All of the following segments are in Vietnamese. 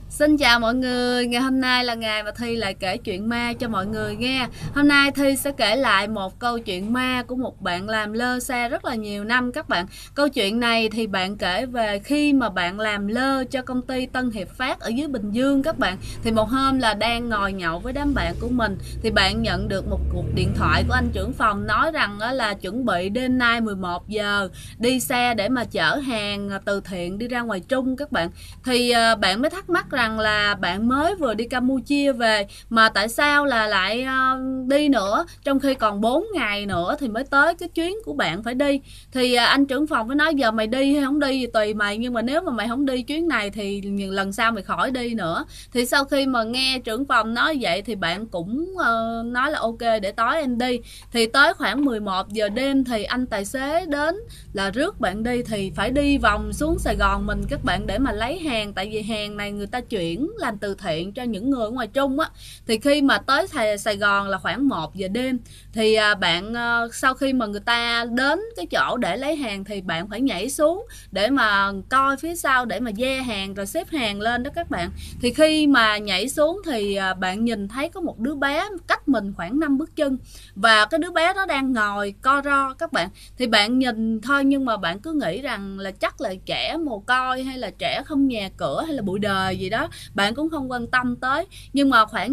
Xin chào mọi người, ngày hôm nay là ngày mà Thi lại kể chuyện ma cho mọi người nghe. Hôm nay Thi sẽ kể lại một câu chuyện ma của một bạn làm lơ xe rất là nhiều năm các bạn. Câu chuyện này thì bạn kể về khi mà bạn làm lơ cho công ty Tân Hiệp Phát ở dưới Bình Dương các bạn. Thì một hôm là đang ngồi nhậu với đám bạn của mình thì bạn nhận được một cuộc điện thoại của anh trưởng phòng nói rằng là chuẩn bị đêm nay 11 giờ đi xe để mà chở hàng từ thiện đi ra ngoài Trung các bạn. Thì bạn mới thắc mắc rằng là bạn mới vừa đi Campuchia về mà tại sao là lại đi nữa, trong khi còn 4 ngày nữa thì mới tới cái chuyến của bạn phải đi. Thì anh trưởng phòng mới nói giờ mày đi hay không đi thì tùy mày, nhưng mà nếu mà mày không đi chuyến này thì lần sau mày khỏi đi nữa. Thì sau khi mà nghe trưởng phòng nói vậy thì bạn cũng nói là ok để tối em đi. Thì tới khoảng 11 giờ đêm thì anh tài xế đến là rước bạn đi, thì phải đi vòng xuống Sài Gòn mình các bạn để mà lấy hàng, tại vì hàng này người ta chuyển làm từ thiện cho những người ở ngoài Trung á. Thì khi mà tới Sài Gòn là khoảng 1 giờ đêm thì bạn sau khi mà người ta đến cái chỗ để lấy hàng thì bạn phải nhảy xuống để mà coi phía sau để mà dê hàng rồi xếp hàng lên đó các bạn. Thì khi mà nhảy xuống thì bạn nhìn thấy có một đứa bé cách mình khoảng 5 bước chân, và cái đứa bé đó đang ngồi co ro các bạn. Thì bạn nhìn thôi nhưng mà bạn cứ nghĩ rằng là chắc là trẻ mồ côi hay là trẻ không nhà cửa hay là bụi đời gì đó, bạn cũng không quan tâm tới. Nhưng mà khoảng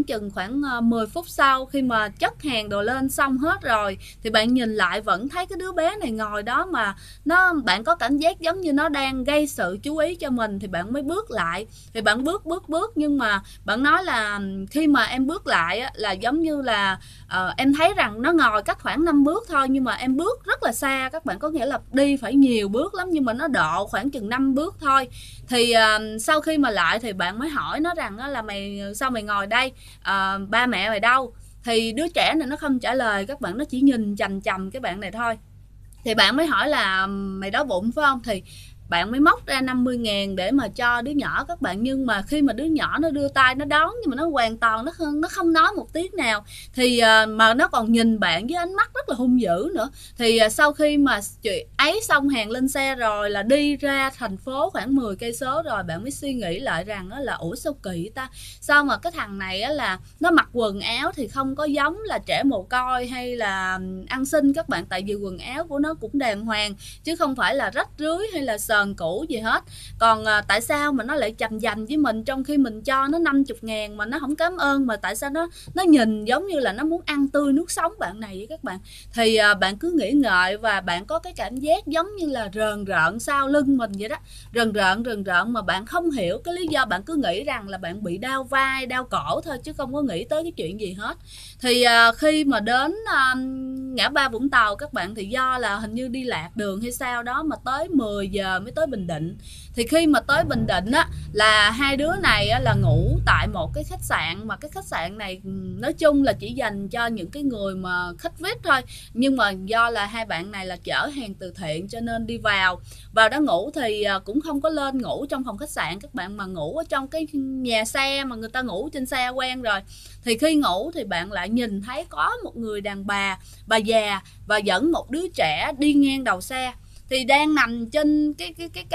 10 phút sau khi mà chất hàng đồ lên xong hết rồi thì bạn nhìn lại vẫn thấy cái đứa bé này ngồi đó, mà bạn có cảm giác giống như nó đang gây sự chú ý cho mình. Thì bạn mới bước lại, thì bạn bước nhưng mà bạn nói là khi mà em bước lại là giống như là em thấy rằng nó ngồi cách khoảng 5 bước thôi, nhưng mà em bước rất là xa các bạn, có nghĩa là đi phải nhiều bước lắm nhưng mà nó độ khoảng chừng 5 bước thôi. Thì sau khi mà lại thì bạn mới hỏi nó rằng là sao mày ngồi đây, ba mẹ mày đâu? Thì đứa trẻ này nó không trả lời các bạn, nó chỉ nhìn chằm chằm cái bạn này thôi. Thì bạn mới hỏi là mày đói bụng phải không? Thì bạn mới móc ra 50.000 để mà cho đứa nhỏ các bạn. Nhưng mà khi mà đứa nhỏ nó đưa tay nó đón, nhưng mà nó hoàn toàn nó không nói một tiếng nào. Thì mà nó còn nhìn bạn với ánh mắt rất là hung dữ nữa. Thì sau khi mà ấy xong hàng lên xe rồi là đi ra thành phố khoảng 10 cây số rồi, bạn mới suy nghĩ lại rằng là ủa sao kỳ ta, sao mà cái thằng này là nó mặc quần áo thì không có giống là trẻ mồ côi hay là ăn xin các bạn, tại vì quần áo của nó cũng đàng hoàng chứ không phải là rách rưới hay là sờn cũ gì hết. Còn tại sao mà nó lại chằm chằm với mình trong khi mình cho nó 50.000 mà nó không cảm ơn, mà tại sao nó nhìn giống như là nó muốn ăn tươi nuốt sống bạn này với các bạn. Thì bạn cứ nghĩ ngợi và bạn có cái cảm giác giống như là rờn rợn sau lưng mình vậy đó, rờn rợn mà bạn không hiểu cái lý do. Bạn cứ nghĩ rằng là bạn bị đau vai đau cổ thôi chứ không có nghĩ tới cái chuyện gì hết. Thì khi mà đến ngã ba Vũng Tàu các bạn, thì do là hình như đi lạc đường hay sao đó mà tới 10 giờ mới tới Bình Định. Thì khi mà tới Bình Định á là hai đứa này á, là ngủ tại một cái khách sạn, mà cái khách sạn này nói chung là chỉ dành cho những cái người mà khách VIP thôi. Nhưng mà do là hai bạn này là chở hàng từ thiện cho nên đi vào đó ngủ. Thì cũng không có lên ngủ trong phòng khách sạn các bạn, mà ngủ ở trong cái nhà xe mà người ta ngủ trên xe quen rồi. Thì khi ngủ thì bạn lại nhìn thấy có một người đàn bà già và dẫn một đứa trẻ đi ngang đầu xe, thì đang nằm trên cái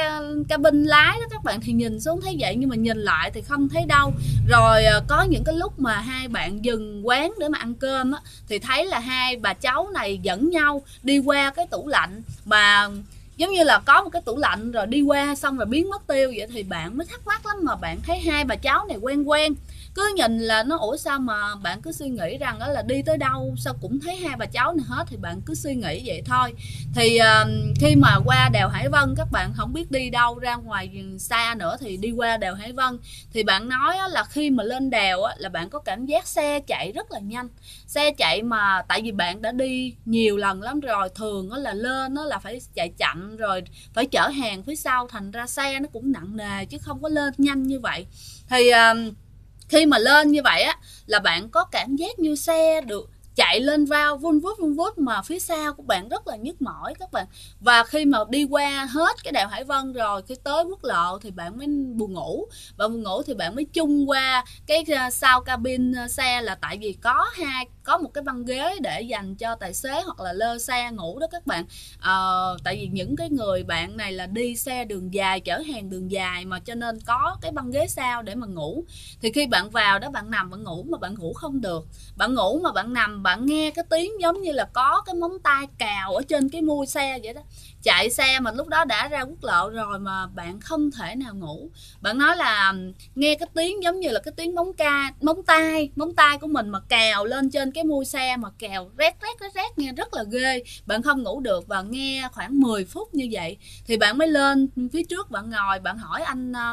cabin lái đó các bạn. Thì nhìn xuống thấy vậy nhưng mà nhìn lại thì không thấy đâu. Rồi có những cái lúc mà hai bạn dừng quán để mà ăn cơm á, thì thấy là hai bà cháu này dẫn nhau đi qua cái tủ lạnh, mà giống như là có một cái tủ lạnh rồi đi qua xong rồi biến mất tiêu vậy. Thì bạn mới thắc mắc lắm, mà bạn thấy hai bà cháu này quen quen, cứ nhìn là nó ủa sao mà bạn cứ suy nghĩ rằng đó là đi tới đâu sao cũng thấy hai bà cháu này hết, thì bạn cứ suy nghĩ vậy thôi. Thì khi mà qua đèo Hải Vân các bạn không biết đi đâu ra ngoài xa nữa thì đi qua đèo Hải Vân. Thì bạn nói là khi mà lên đèo là bạn có cảm giác xe chạy rất là nhanh, xe chạy mà tại vì bạn đã đi nhiều lần lắm rồi, thường là lên là phải chạy chậm rồi phải chở hàng phía sau, thành ra xe nó cũng nặng nề chứ không có lên nhanh như vậy. Thì khi mà lên như vậy á là bạn có cảm giác như xe được chạy lên vào vun vút mà phía sau của bạn rất là nhức mỏi các bạn. Và khi mà đi qua hết cái đèo Hải Vân rồi, khi tới quốc lộ thì bạn mới buồn ngủ. Và buồn ngủ thì bạn mới chung qua cái sau cabin xe, là tại vì có một cái băng ghế để dành cho tài xế hoặc là lơ xe ngủ đó các bạn. Tại vì những cái người bạn này là đi xe đường dài, chở hàng đường dài mà, cho nên có cái băng ghế sau để mà ngủ. Thì khi bạn vào đó, bạn nằm bạn ngủ mà bạn ngủ không được. Bạn ngủ mà bạn nằm, bạn nghe cái tiếng giống như là có cái móng tay cào ở trên cái mui xe vậy đó. Chạy xe mà lúc đó đã ra quốc lộ rồi mà bạn không thể nào ngủ. Bạn nói là nghe cái tiếng giống như là cái tiếng móng tay của mình mà cào lên trên cái mui xe, mà cào rét nghe rất là ghê. Bạn không ngủ được và nghe khoảng 10 phút như vậy thì bạn mới lên phía trước, bạn ngồi, bạn hỏi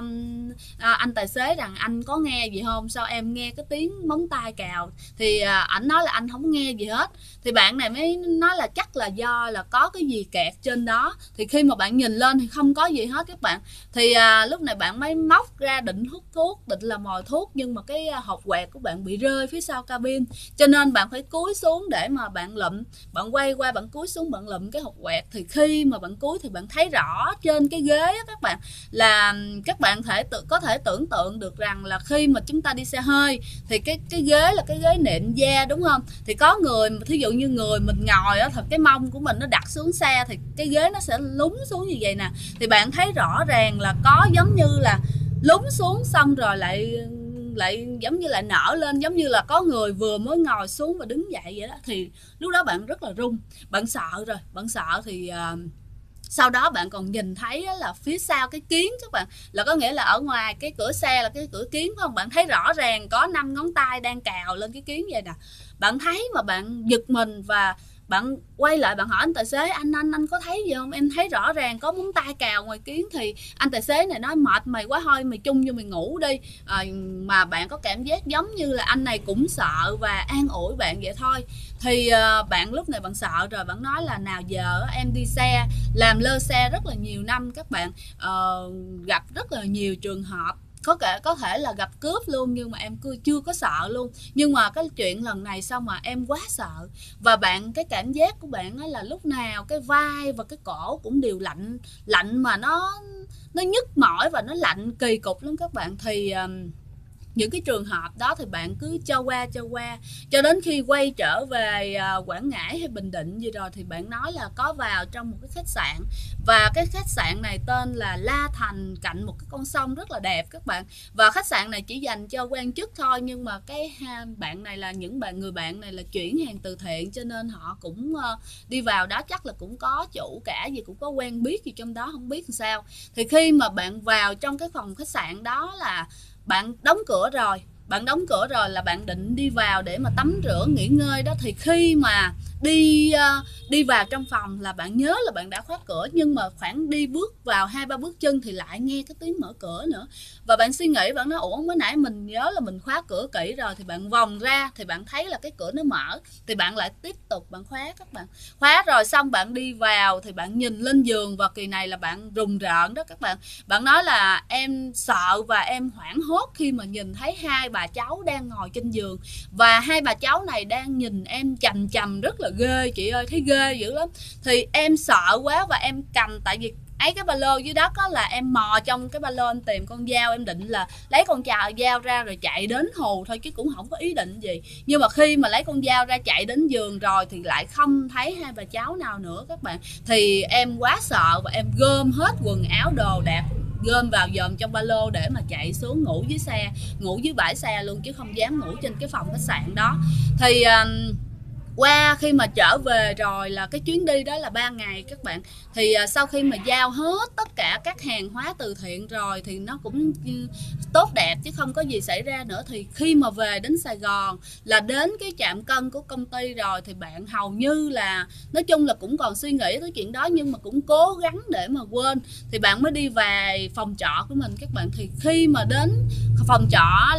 anh tài xế rằng anh có nghe gì không, sao em nghe cái tiếng móng tay cào. Thì ảnh nói là anh không nghe gì hết. Thì bạn này mới nói là chắc là do là có cái gì kẹt trên đó. Thì khi mà bạn nhìn lên thì không có gì hết các bạn. Thì lúc này bạn mới móc ra định hút thuốc, định là mồi thuốc, nhưng mà cái hộp quẹt của bạn bị rơi phía sau cabin, cho nên bạn phải cúi xuống để mà bạn lụm. Bạn quay qua, bạn cúi xuống, bạn lụm cái hộp quẹt. Thì khi mà bạn cúi thì bạn thấy rõ trên cái ghế đó, các bạn, là các bạn có thể tưởng tượng được rằng là khi mà chúng ta đi xe hơi thì cái ghế là cái ghế nệm da, đúng không? Thì có người, thí dụ như người mình ngồi á, thật cái mông của mình nó đặt xuống xe thì cái ghế nó sẽ lún xuống như vậy nè. Thì bạn thấy rõ ràng là có giống như là lún xuống xong rồi lại giống như là nở lên, giống như là có người vừa mới ngồi xuống và đứng dậy vậy đó. Thì lúc đó bạn rất là run, bạn sợ rồi, bạn sợ thì sau đó bạn còn nhìn thấy là phía sau cái kiến các bạn, là có nghĩa là ở ngoài cái cửa xe là cái cửa kiến, phải không? Bạn thấy rõ ràng có 5 ngón tay đang cào lên cái kiến vậy nè. Bạn thấy mà bạn giật mình và bạn quay lại, bạn hỏi anh tài xế, anh có thấy gì không? Em thấy rõ ràng có móng tay cào ngoài kiến. Thì anh tài xế này nói mệt mày quá, thôi mày chung vô mày ngủ đi. Mà bạn có cảm giác giống như là anh này cũng sợ và an ủi bạn vậy thôi. Thì bạn lúc này bạn sợ rồi, bạn nói là nào giờ em đi xe, làm lơ xe rất là nhiều năm các bạn, gặp rất là nhiều trường hợp, có thể là gặp cướp luôn, nhưng mà em chưa có sợ luôn. Nhưng mà cái chuyện lần này xong mà em quá sợ. Và cái cảm giác của bạn là lúc nào cái vai và cái cổ cũng đều lạnh mà nó nhức mỏi và nó lạnh kỳ cục lắm các bạn. Thì những cái trường hợp đó thì bạn cứ cho qua cho đến khi quay trở về Quảng Ngãi hay Bình Định gì rồi thì bạn nói là có vào trong một cái khách sạn, và cái khách sạn này tên là La Thành, cạnh một cái con sông rất là đẹp các bạn. Và khách sạn này chỉ dành cho quan chức thôi, nhưng mà cái bạn này là người bạn này là chuyển hàng từ thiện, cho nên họ cũng đi vào đó chắc là cũng có chủ cả gì, cũng có quen biết gì trong đó, không biết làm sao. Thì khi mà bạn vào trong cái phòng khách sạn đó là bạn đóng cửa rồi là bạn định đi vào để mà tắm rửa nghỉ ngơi đó. Thì khi mà đi vào trong phòng là bạn nhớ là bạn đã khóa cửa, nhưng mà khoảng đi bước vào 2-3 bước chân thì lại nghe cái tiếng mở cửa nữa. Và bạn suy nghĩ, bạn nói ủa mới nãy mình nhớ là mình khóa cửa kỹ rồi. Thì bạn vòng ra thì bạn thấy là cái cửa nó mở, thì bạn lại tiếp tục bạn khóa các bạn. Khóa rồi xong bạn đi vào thì bạn nhìn lên giường, và kỳ này là bạn rùng rợn đó các bạn. Bạn nói là em sợ và em hoảng hốt khi mà nhìn thấy hai bà cháu đang ngồi trên giường, và hai bà cháu này đang nhìn em chằm chằm rất là ghê, chị ơi, thấy ghê dữ lắm. Thì em sợ quá và em cầm, tại vì ấy cái ba lô dưới đất á, là em mò trong cái ba lô em tìm con dao, em định là lấy con dao ra rồi chạy đến hù thôi, chứ cũng không có ý định gì. Nhưng mà khi mà lấy con dao ra chạy đến giường rồi thì lại không thấy hai bà cháu nào nữa các bạn. Thì em quá sợ và em gom hết quần áo đồ đạc, gom vào dòm trong ba lô để mà chạy xuống ngủ dưới xe, ngủ dưới bãi xe luôn, chứ không dám ngủ trên cái phòng khách sạn đó. Thì qua khi mà trở về rồi là cái chuyến đi đó là 3 ngày các bạn. Thì sau khi mà giao hết tất cả các hàng hóa từ thiện rồi thì nó cũng tốt đẹp chứ không có gì xảy ra nữa. Thì khi mà về đến Sài Gòn là đến cái trạm cân của công ty rồi thì bạn hầu như là, nói chung là cũng còn suy nghĩ tới chuyện đó, nhưng mà cũng cố gắng để mà quên. Thì bạn mới đi về phòng trọ của mình các bạn. Thì khi mà đến phòng trọ là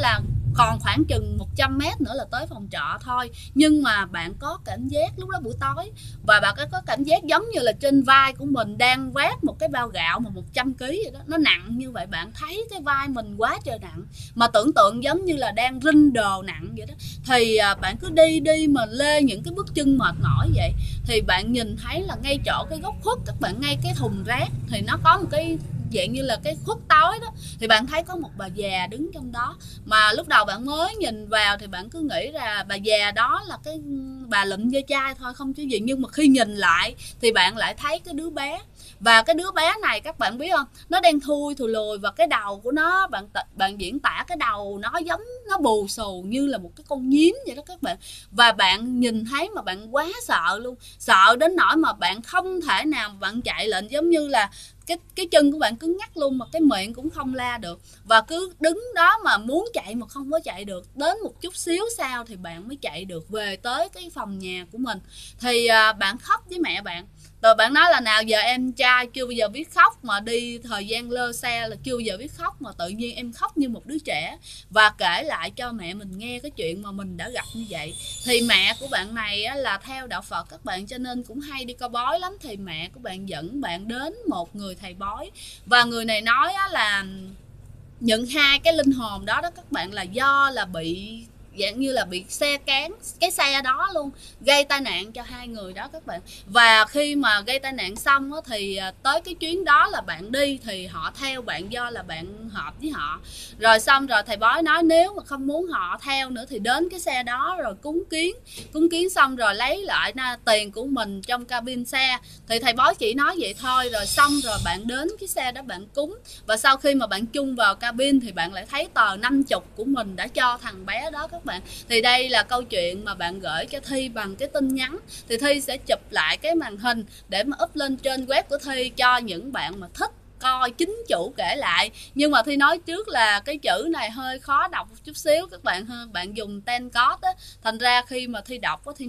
còn khoảng chừng 100 mét nữa là tới phòng trọ thôi. Nhưng mà bạn có cảm giác lúc đó buổi tối, và bạn có cảm giác giống như là trên vai của mình đang vác một cái bao gạo mà 100 kg vậy đó. Nó nặng như vậy, bạn thấy cái vai mình quá trời nặng, mà tưởng tượng giống như là đang rinh đồ nặng vậy đó. Thì bạn cứ đi mà lê những cái bước chân mệt mỏi vậy, thì bạn nhìn thấy là ngay chỗ cái góc khuất các bạn, ngay cái thùng rác thì nó có một cái dạng như là cái khuất tối đó, thì bạn thấy có một bà già đứng trong đó. Mà lúc đầu bạn mới nhìn vào thì bạn cứ nghĩ là bà già đó là cái bà lụm ve chai thôi, không chứ gì. Nhưng mà khi nhìn lại thì bạn lại thấy cái đứa bé. Và cái đứa bé này các bạn biết không, nó đen thui thùi lùi, và cái đầu của nó, bạn diễn tả cái đầu nó giống, nó bù xù như là một cái con nhím vậy đó các bạn. Và bạn nhìn thấy mà bạn quá sợ luôn, sợ đến nỗi mà bạn không thể nào mà bạn chạy lên, giống như là cái chân của bạn cứng ngắc luôn, mà cái miệng cũng không la được, và cứ đứng đó mà muốn chạy mà không có chạy được. Đến một chút xíu sau thì bạn mới chạy được về tới cái phòng nhà của mình. Thì bạn khóc với mẹ bạn, rồi bạn nói là nào giờ em trai chưa bao giờ biết khóc, mà đi thời gian lơ xe là chưa bao giờ biết khóc, mà tự nhiên em khóc như một đứa trẻ, và kể lại cho mẹ mình nghe cái chuyện mà mình đã gặp như vậy. Thì mẹ của bạn này là theo đạo Phật các bạn, cho nên cũng hay đi coi bói lắm. Thì mẹ của bạn dẫn bạn đến một người thầy bói, và người này nói là những hai cái linh hồn đó các bạn là do là bị dạng như là bị xe cán, cái xe đó luôn gây tai nạn cho hai người đó các bạn. Và khi mà gây tai nạn xong thì tới cái chuyến đó là bạn đi thì họ theo bạn, do là bạn hợp với họ. Rồi xong rồi thầy bói nói nếu mà không muốn họ theo nữa thì đến cái xe đó rồi cúng kiến xong rồi lấy lại tiền của mình trong cabin xe. Thì thầy bói chỉ nói vậy thôi, rồi xong rồi bạn đến cái xe đó bạn cúng, và sau khi mà bạn chung vào cabin thì bạn lại thấy tờ 50 của mình đã cho thằng bé đó các bạn. Thì đây là câu chuyện mà bạn gửi cho Thi bằng cái tin nhắn. Thì Thi sẽ chụp lại cái màn hình để mà up lên trên web của Thi cho những bạn mà thích coi chính chủ kể lại. Nhưng mà Thi nói trước là cái chữ này hơi khó đọc một chút xíu các bạn ha, bạn dùng tên code á, thành ra khi mà Thi đọc Thi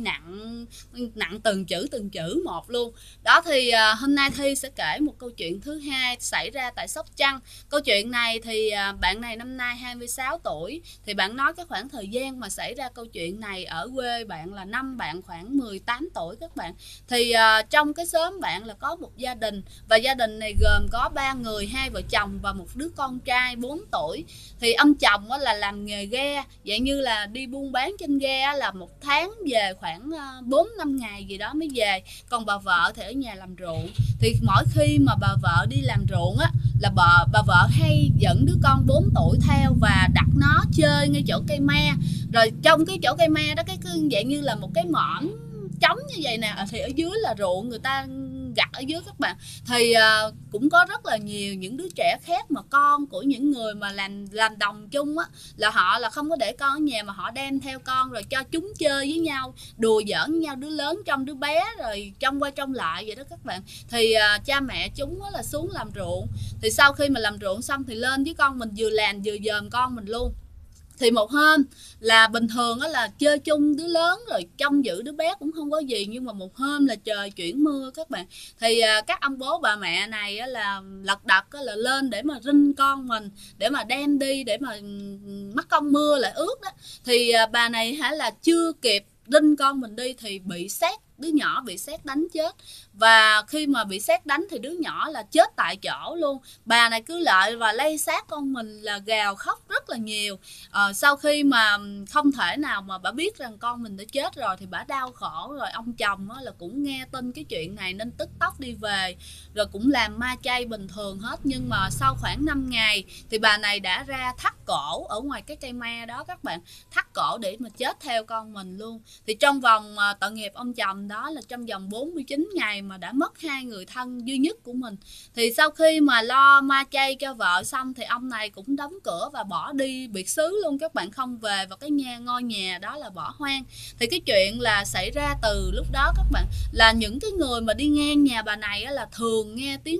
nặng từng chữ một luôn đó. Thì hôm nay Thi sẽ kể một câu chuyện thứ hai xảy ra tại Sóc Trăng. Câu chuyện này thì bạn này năm nay 26 tuổi. Thì bạn nói cái khoảng thời gian mà xảy ra câu chuyện này ở quê bạn là năm bạn khoảng 18 tuổi các bạn. Thì trong cái xóm bạn là có một gia đình, và gia đình này gồm có 3 người, 2 vợ chồng và một đứa con trai 4 tuổi. Thì ông chồng là làm nghề ghe, dạng như là đi buôn bán trên ghe, là một tháng về khoảng 4-5 ngày gì đó mới về. Còn bà vợ thì ở nhà làm ruộng. Thì mỗi khi mà bà vợ đi làm ruộng là bà vợ hay dẫn đứa con 4 tuổi theo và đặt nó chơi ngay chỗ cây me. Rồi trong cái chỗ cây me đó, cái dạng như là một cái mỏm trống như vậy nè, thì ở dưới là ruộng người ta gặt ở dưới các bạn. Thì cũng có rất là nhiều những đứa trẻ khác mà con của những người mà làm đồng chung là họ là không có để con ở nhà, mà họ đem theo con rồi cho chúng chơi với nhau, đùa giỡn với nhau, đứa lớn trong đứa bé, rồi trong qua trong lại vậy đó các bạn. Thì cha mẹ chúng là xuống làm ruộng. Thì sau khi mà làm ruộng xong thì lên với con mình, vừa làm vừa dòm con mình luôn. Thì một hôm là bình thường là chơi chung đứa lớn rồi trông giữ đứa bé cũng không có gì. Nhưng mà một hôm là trời chuyển mưa các bạn. Thì các ông bố bà mẹ này là lật đật là lên để mà rinh con mình, để mà đem đi, để mà mắc công mưa lại ướt đó. Thì bà này là chưa kịp rinh con mình đi thì bị sét, đứa nhỏ bị sét đánh chết. Và khi mà bị sét đánh thì đứa nhỏ là chết tại chỗ luôn. Bà này cứ lại và lay sát con mình là gào khóc rất là nhiều. Sau khi mà không thể nào mà bà biết rằng con mình đã chết rồi thì bà đau khổ. Rồi ông chồng là cũng nghe tin cái chuyện này nên tức tốc đi về, rồi cũng làm ma chay bình thường hết. Nhưng mà sau khoảng 5 ngày thì bà này đã ra thắt cổ ở ngoài cái cây me đó các bạn, thắt cổ để mà chết theo con mình luôn. Thì trong vòng tội nghiệp ông chồng đó là trong vòng 49 ngày mà đã mất 2 người thân duy nhất của mình. Thì sau khi mà lo ma chay cho vợ xong thì ông này cũng đóng cửa và bỏ đi biệt xứ luôn các bạn, không về, và cái ngôi nhà đó là bỏ hoang. Thì cái chuyện là xảy ra từ lúc đó các bạn, là những cái người mà đi ngang nhà bà này là thường nghe tiếng khóc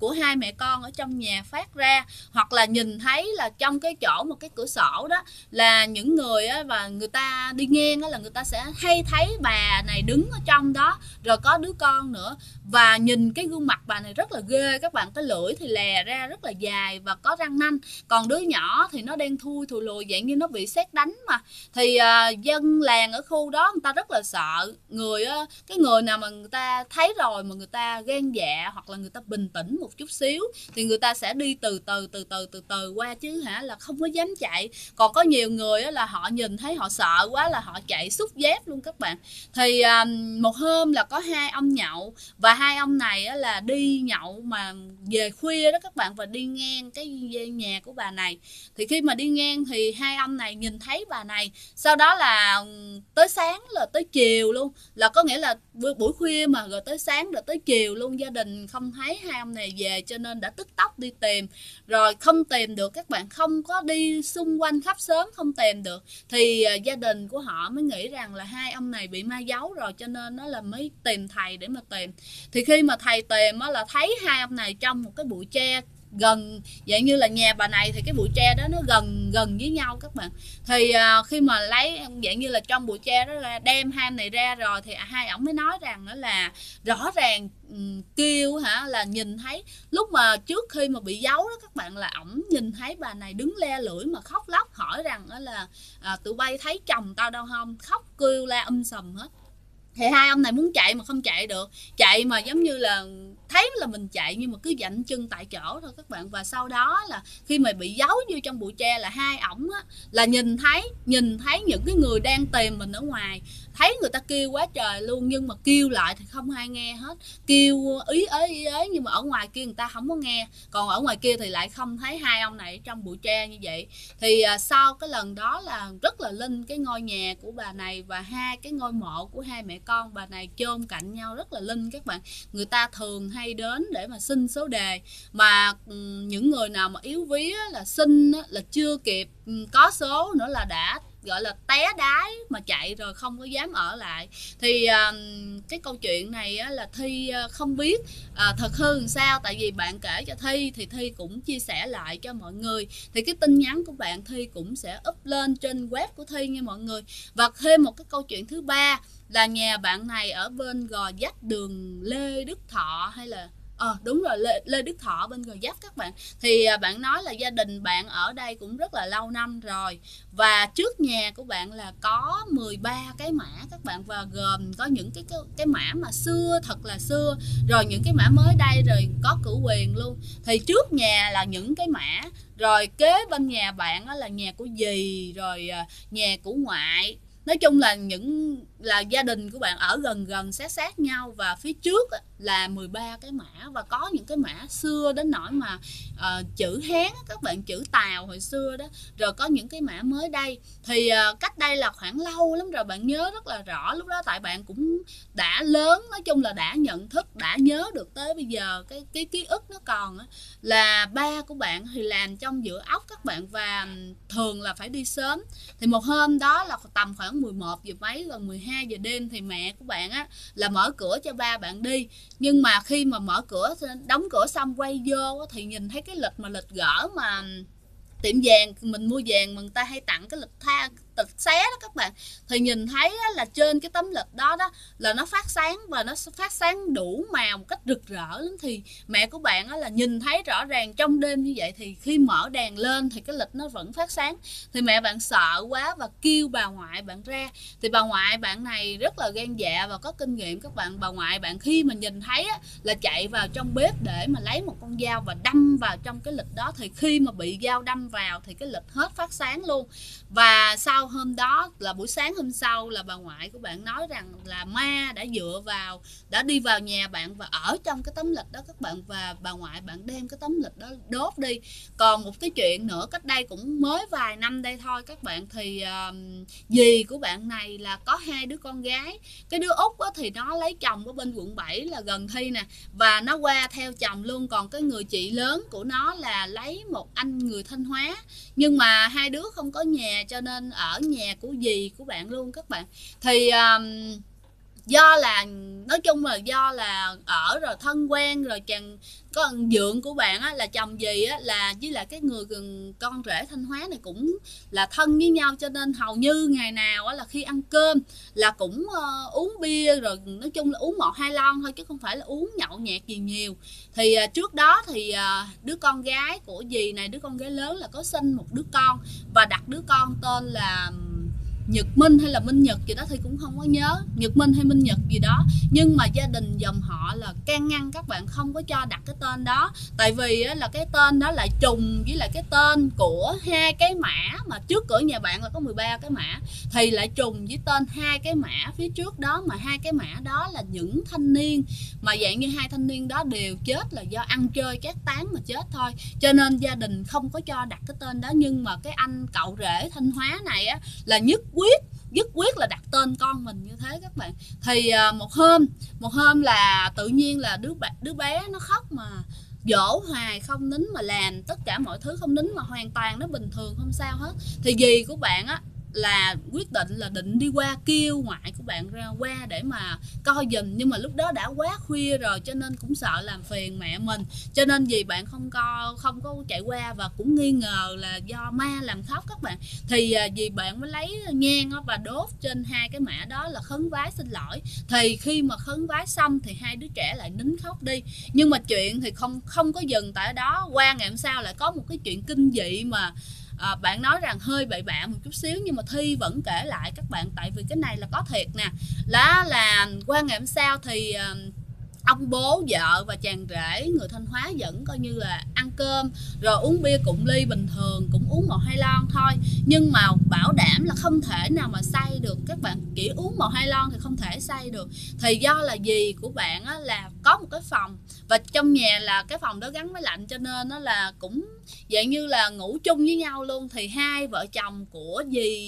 của hai mẹ con ở trong nhà phát ra, hoặc là nhìn thấy là trong cái chỗ một cái cửa sổ đó là những người á, và người ta đi ngang á, là người ta sẽ hay thấy bà này đứng ở trong đó rồi có đứa con nữa, và nhìn cái gương mặt bà này rất là ghê các bạn, cái lưỡi thì lè ra rất là dài và có răng nanh, còn đứa nhỏ thì nó đen thui thùi lùi dạng như nó bị sét đánh mà. Thì dân làng ở khu đó người ta rất là sợ cái người nào mà người ta thấy rồi mà người ta gan dạ hoặc là người ta bình tĩnh một chút xíu thì người ta sẽ đi từ từ qua, chứ là không có dám chạy. Còn có nhiều người là họ nhìn thấy họ sợ quá là họ chạy xúc dép luôn các bạn. Thì một hôm là có hai ông nhậu, và hai ông này là đi nhậu mà về khuya đó các bạn, và đi ngang cái nhà của bà này. Thì khi mà đi ngang thì hai ông này nhìn thấy bà này, sau đó là tới sáng là tới chiều luôn, là có nghĩa là buổi khuya mà rồi tới sáng rồi tới chiều luôn, gia đình không thấy hai ông này về cho nên đã tức tốc đi tìm, rồi không tìm được các bạn, không có đi xung quanh khắp xóm không tìm được, thì gia đình của họ mới nghĩ rằng là hai ông này bị ma giấu rồi, cho nên nó là mới tìm thầy để mà tìm. Thì khi mà thầy tìm là thấy hai ông này trong một cái bụi tre gần, dạng như là nhà bà này thì cái bụi tre đó nó gần với nhau các bạn. Thì khi mà lấy dạng như là trong bụi tre đó ra, đem hai em này ra rồi thì hai ổng mới nói rằng đó là rõ ràng kêu là nhìn thấy lúc mà trước khi mà bị giấu đó các bạn, là ổng nhìn thấy bà này đứng le lưỡi mà khóc lóc, hỏi rằng đó là tụi bay thấy chồng tao đâu không, khóc kêu la sùm hết. Thì hai ông này muốn chạy mà không chạy được, chạy mà giống như là thấy là mình chạy nhưng mà cứ dậm chân tại chỗ thôi các bạn. Và sau đó là khi mà bị giấu vô trong bụi tre là hai ổng là nhìn thấy những cái người đang tìm mình ở ngoài, thấy người ta kêu quá trời luôn nhưng mà kêu lại thì không ai nghe hết, kêu ý ới nhưng mà ở ngoài kia người ta không có nghe, còn ở ngoài kia thì lại không thấy hai ông này trong bụi tre như vậy. Thì sau cái lần đó là rất là linh cái ngôi nhà của bà này, và hai cái ngôi mộ của hai mẹ con bà này chôn cạnh nhau rất là linh các bạn. Người ta thường hay đến để mà xin số đề, mà những người nào mà yếu ví là xin là chưa kịp có số nữa là đã gọi là té đái mà chạy rồi, không có dám ở lại. Thì cái câu chuyện này là Thi không biết thật hư làm sao, tại vì bạn kể cho Thi thì Thi cũng chia sẻ lại cho mọi người, thì cái tin nhắn của bạn Thi cũng sẽ up lên trên web của Thi nha mọi người. Và thêm một cái câu chuyện thứ ba là nhà bạn này ở bên Gò Vấp, đường Lê Đức Thọ hay là đúng rồi, Lê Đức Thọ bên Gò Vấp các bạn. Thì bạn nói là gia đình bạn ở đây cũng rất là lâu năm rồi, và trước nhà của bạn là có 13 cái mã các bạn, và gồm có những cái mã mà xưa, thật là xưa, rồi những cái mã mới đây, rồi có cửu quyền luôn. Thì trước nhà là những cái mã, rồi kế bên nhà bạn là nhà của dì, rồi nhà của ngoại. Nói chung là gia đình của bạn ở gần sát nhau, và phía trước là 13 cái mã, và có những cái mã xưa đến nỗi mà chữ Hán các bạn, chữ Tàu hồi xưa đó, rồi có những cái mã mới đây. Thì cách đây là khoảng lâu lắm rồi, bạn nhớ rất là rõ lúc đó, tại bạn cũng đã lớn, nói chung là đã nhận thức, đã nhớ được tới bây giờ. Cái ký ức nó còn là ba của bạn thì làm trong giữa óc các bạn, và thường là phải đi sớm. Thì một hôm đó là tầm khoảng 11 giờ mấy, gần 12 giờ đêm, thì mẹ của bạn là mở cửa cho ba bạn đi. Nhưng mà khi mà mở cửa, đóng cửa xong quay vô thì nhìn thấy cái lịch gỡ mà tiệm vàng mình mua vàng mà người ta hay tặng cái lịch xé đó các bạn. Thì nhìn thấy là trên cái tấm lịch đó là nó phát sáng, và nó phát sáng đủ màu một cách rực rỡ lắm. Thì mẹ của bạn là nhìn thấy rõ ràng trong đêm như vậy, thì khi mở đèn lên thì cái lịch nó vẫn phát sáng. Thì mẹ bạn sợ quá và kêu bà ngoại bạn ra. Thì bà ngoại bạn này rất là gan dạ và có kinh nghiệm các bạn. Bà ngoại bạn khi mà nhìn thấy là chạy vào trong bếp để mà lấy một con dao và đâm vào trong cái lịch đó. Thì khi mà bị dao đâm vào thì cái lịch hết phát sáng luôn. Và sau hôm đó là buổi sáng hôm sau là bà ngoại của bạn nói rằng là ma đã đi vào nhà bạn và ở trong cái tấm lịch đó các bạn, và bà ngoại bạn đem cái tấm lịch đó đốt đi. Còn một cái chuyện nữa cách đây cũng mới vài năm đây thôi các bạn, thì dì của bạn này là có hai đứa con gái. Cái đứa út thì nó lấy chồng ở bên quận 7 là gần Thi nè, và nó qua theo chồng luôn. Còn cái người chị lớn của nó là lấy một anh người Thanh Hóa, nhưng mà hai đứa không có nhà cho nên ở nhà của dì của bạn luôn các bạn. Thì do là nói chung là do là ở rồi thân quen rồi chàng con dượng của bạn á, là chồng dì á, là với lại cái người con rể Thanh Hóa này cũng là thân với nhau, cho nên hầu như ngày nào á, là khi ăn cơm là cũng uống bia, rồi nói chung là uống 1-2 lon thôi chứ không phải là uống nhậu nhẹt gì nhiều. Thì trước đó thì đứa con gái của dì này, đứa con gái lớn là có sinh một đứa con và đặt đứa con tên là Nhật Minh hay là Minh Nhật gì đó thì cũng không có nhớ, Nhật Minh hay Minh Nhật gì đó. Nhưng mà gia đình dòng họ là can ngăn các bạn không có cho đặt cái tên đó, tại vì là cái tên đó lại trùng với lại cái tên của 2 cái mã mà trước cửa nhà bạn là có 13 cái mã, thì lại trùng với tên 2 cái mã phía trước đó, mà 2 cái mã đó là những thanh niên mà dạng như 2 thanh niên đó đều chết là do ăn chơi cát tán mà chết thôi, cho nên gia đình không có cho đặt cái tên đó. Nhưng mà cái anh cậu rể Thanh Hóa này á là nhất quyết là đặt tên con mình như thế các bạn. Thì một hôm là tự nhiên là đứa bé nó khóc mà dỗ hoài không nín, mà làm tất cả mọi thứ không nín, mà hoàn toàn nó bình thường không sao hết. Thì dì của bạn á là quyết định là định đi qua kêu ngoại của bạn ra qua để mà coi giùm, nhưng mà lúc đó đã quá khuya rồi cho nên cũng sợ làm phiền mẹ mình, cho nên dì bạn không có chạy qua, và cũng nghi ngờ là do ma làm khóc các bạn. Thì dì bạn mới lấy nhang và đốt trên 2 cái mã đó là khấn vái xin lỗi. Thì khi mà khấn vái xong thì 2 đứa trẻ lại nín khóc đi, nhưng mà chuyện thì không có dừng tại đó. Qua ngày hôm sau lại có một cái chuyện kinh dị mà bạn nói rằng hơi bậy bạ một chút xíu, nhưng mà Thi vẫn kể lại các bạn, tại vì cái này là có thiệt nè. Đó là qua ngày hôm sau thì ông bố vợ và chàng rể người Thanh Hóa vẫn coi như là ăn cơm rồi uống bia cụng ly bình thường, cũng uống 1-2 lon thôi, nhưng mà bảo đảm là không thể nào mà say được các bạn. Chỉ uống 1-2 lon thì không thể say được. Thì do là dì của bạn á, là có một cái phòng, và trong nhà là cái phòng đó gắn máy lạnh, cho nên nó là cũng dạng như là ngủ chung với nhau luôn. Thì 2 vợ chồng của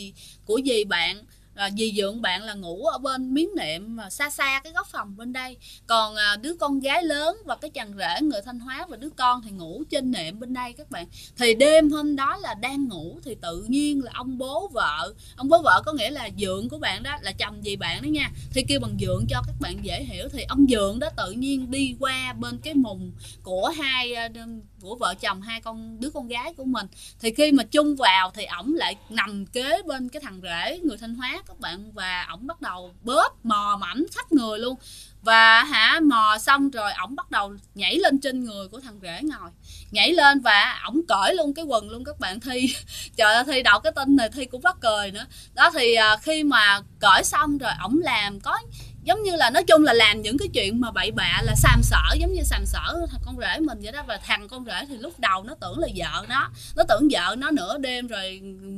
dì bạn, dì dượng bạn là ngủ ở bên miếng nệm mà xa xa cái góc phòng bên đây, còn đứa con gái lớn và cái chàng rể người Thanh Hóa và đứa con thì ngủ trên nệm bên đây các bạn. Thì đêm hôm đó là đang ngủ thì tự nhiên là ông bố vợ có nghĩa là dượng của bạn đó, là chồng dì bạn đó nha, thì kêu bằng dượng cho các bạn dễ hiểu. Thì ông dượng đó tự nhiên đi qua bên cái mùng của của vợ chồng 2 đứa con gái của mình. Thì khi mà chung vào thì ổng lại nằm kế bên cái thằng rể người Thanh Hóa các bạn, và ổng bắt đầu bóp mò mẫm khắp người luôn. Và mò xong rồi ổng bắt đầu nhảy lên trên người của thằng rể ngồi, nhảy lên và ổng cởi luôn cái quần luôn các bạn. Thi trời ơi, Thi đọc cái tin này Thi cũng bắt cười nữa đó. Thì khi mà cởi xong rồi ổng làm có giống như là nói chung là làm những cái chuyện mà bậy bạ, là sàm sỡ, giống như sàm sỡ thằng con rể mình vậy đó. Và thằng con rể thì lúc đầu nó tưởng là vợ nó tưởng vợ nó nửa đêm rồi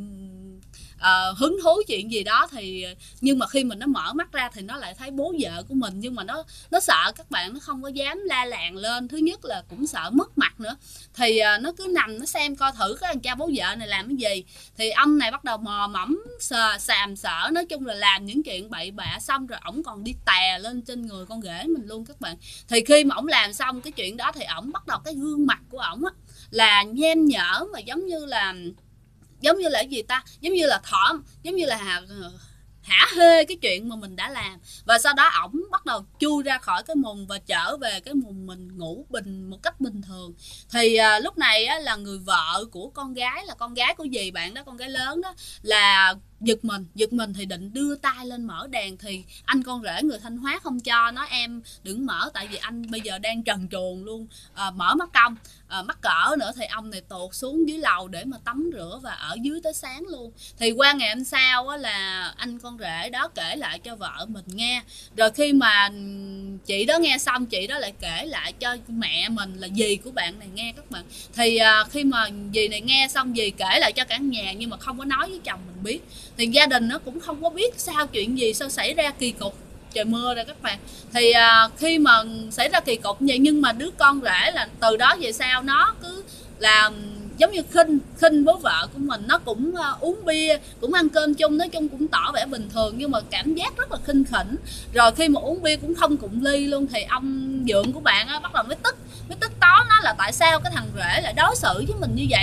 hứng thú chuyện gì đó, thì nhưng mà khi mình nó mở mắt ra thì nó lại thấy bố vợ của mình. Nhưng mà nó sợ các bạn, nó không có dám la làng lên, thứ nhất là cũng sợ mất mặt nữa. Thì nó cứ nằm nó xem coi thử cái thằng cha bố vợ này làm cái gì. Thì ông này bắt đầu mò mẫm sàm sỡ, nói chung là làm những chuyện bậy bạ, xong rồi ổng còn đi tè lên trên người con rể mình luôn các bạn. Thì khi mà ổng làm xong cái chuyện đó thì ổng bắt đầu cái gương mặt của ổng á là nhem nhở, mà giống như là cái gì ta, giống như là giống như là hả hê cái chuyện mà mình đã làm. Và sau đó ổng bắt đầu chui ra khỏi cái mùng và trở về cái mùng mình ngủ một cách bình thường. Thì lúc này á, là người vợ của con gái, là con gái của dì bạn đó, con gái lớn đó, là giật mình thì định đưa tay lên mở đèn. Thì anh con rể người Thanh Hóa không cho, nói em đừng mở, tại vì anh bây giờ đang trần truồng luôn, mở mắt cong mắc cỡ nữa. Thì ông này tuột xuống dưới lầu để mà tắm rửa và ở dưới tới sáng luôn. Thì qua ngày hôm sau á, là anh con rể đó kể lại cho vợ mình nghe. Rồi khi mà chị đó nghe xong, chị đó lại kể lại cho mẹ mình là dì của bạn này nghe các bạn. Thì khi mà dì này nghe xong, dì kể lại cho cả nhà nhưng mà không có nói với chồng mình biết. Thì gia đình nó cũng không có biết sao chuyện gì, sao xảy ra kỳ cục, trời mưa rồi các bạn. Thì khi mà xảy ra kỳ cục vậy, nhưng mà đứa con rể là từ đó về sau nó cứ làm giống như khinh bố vợ của mình. Nó cũng uống bia, cũng ăn cơm chung, nói chung cũng tỏ vẻ bình thường, nhưng mà cảm giác rất là khinh khỉnh. Rồi khi mà uống bia cũng không cụng ly luôn. Thì ông dượng của bạn á, bắt đầu mới tức tó nó là tại sao cái thằng rể lại đối xử với mình như vậy.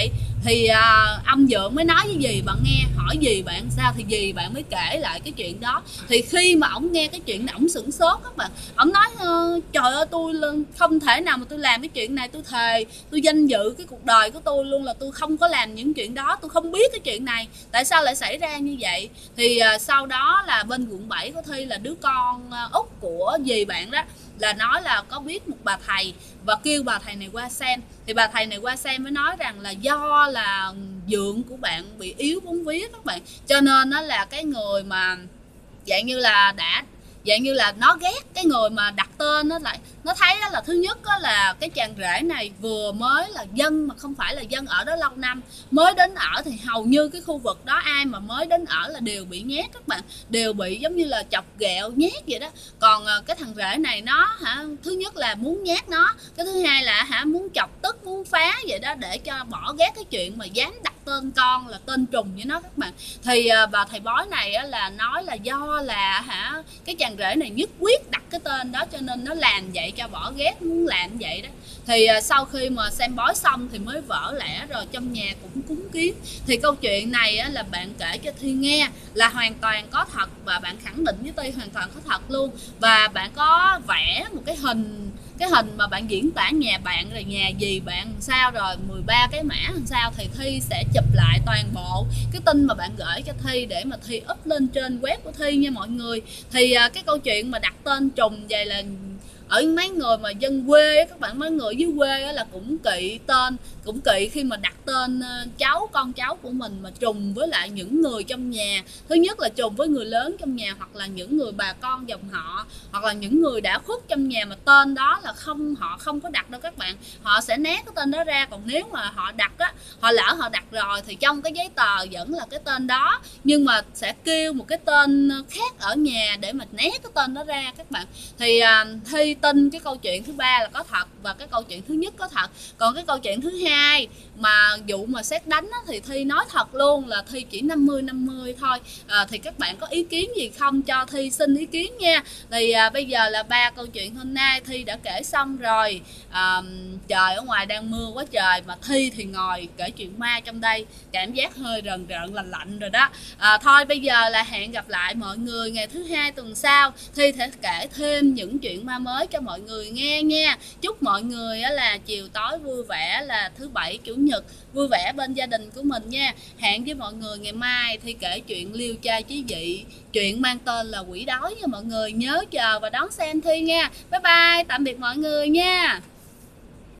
Thì ông Dượng mới nói với dì bạn nghe, hỏi dì bạn sao thì dì bạn mới kể lại cái chuyện đó. Thì khi mà ổng nghe cái chuyện này ổng sửng sốt các bạn. Ổng nói trời ơi, tôi không thể nào mà tôi làm cái chuyện này, tôi thề tôi danh dự cái cuộc đời của tôi luôn là tôi không có làm những chuyện đó, tôi không biết cái chuyện này tại sao lại xảy ra như vậy. Thì sau đó là bên quận 7 có Thi là đứa con út của dì bạn đó là nói là có biết một bà thầy và kêu bà thầy này qua xem. Thì bà thầy này qua xem mới nói rằng là do là dượng của bạn bị yếu bóng vía các bạn, cho nên nó là cái người mà dạng như là nó ghét cái người mà đặt tên. Nó lại nó thấy là thứ nhất là cái chàng rể này vừa mới là dân mà không phải là dân ở đó lâu năm, mới đến ở thì hầu như cái khu vực đó ai mà mới đến ở là đều bị nhét các bạn, đều bị giống như là chọc ghẹo nhét vậy đó. Còn cái thằng rể này nó thứ nhất là muốn nhát nó, cái thứ hai là muốn chọc tức, muốn phá vậy đó để cho bỏ ghét cái chuyện mà dám đặt tên con là tên trùng với nó các bạn. Thì bà thầy bói này là nói là do là cái chàng rể này nhất quyết đặt cái tên đó cho nên nó làm vậy, cho bỏ ghét, muốn làm vậy đó. Thì sau khi mà xem bói xong thì mới vỡ lẽ rồi trong nhà cũng cúng kiến. Thì câu chuyện này là bạn kể cho Thi nghe là hoàn toàn có thật, và bạn khẳng định với Thi hoàn toàn có thật luôn. Và bạn có vẽ một cái hình mà bạn diễn tả nhà bạn rồi nhà dì bạn làm sao, rồi 13 cái mã làm sao, thì Thi sẽ chụp lại toàn bộ cái tin mà bạn gửi cho Thi để mà Thi up lên trên web của Thi nha mọi người. Thì cái câu chuyện mà đặt tên trùng vậy là ở mấy người mà dân quê các bạn, mấy người dưới quê là cũng kỵ tên, cũng kỵ khi mà đặt tên con cháu của mình mà trùng với lại những người trong nhà. Thứ nhất là trùng với người lớn trong nhà, hoặc là những người bà con dòng họ, hoặc là những người đã khuất trong nhà mà tên đó là họ không có đặt đâu các bạn, họ sẽ né cái tên đó ra. Còn nếu mà họ đặt họ lỡ họ đặt rồi thì trong cái giấy tờ vẫn là cái tên đó, nhưng mà sẽ kêu một cái tên khác ở nhà để mà né cái tên đó ra các bạn. Thì Thi tin cái câu chuyện thứ ba là có thật, và cái câu chuyện thứ nhất có thật. Còn cái câu chuyện thứ hai mà vụ mà sét đánh thì Thi nói thật luôn là Thi chỉ 50-50 thôi. Thì các bạn có ý kiến gì không cho Thi xin ý kiến nha. Thì bây giờ là 3 câu chuyện hôm nay Thi đã kể xong rồi. Trời ở ngoài đang mưa quá trời mà Thi thì ngồi kể chuyện ma trong đây, cảm giác hơi rần rợn lạnh lạnh rồi đó. Thôi bây giờ là hẹn gặp lại mọi người ngày thứ hai tuần sau. Thi sẽ kể thêm những chuyện ma mới cho mọi người nghe nha. Chúc mọi người là chiều tối vui vẻ, là thứ bảy chủ nhật vui vẻ bên gia đình của mình nha. Hẹn với mọi người ngày mai Thi kể chuyện liêu trai chí dị, chuyện mang tên là quỷ đói nha mọi người. Nhớ chờ và đón xem Thi nha. Bye bye, tạm biệt mọi người nha.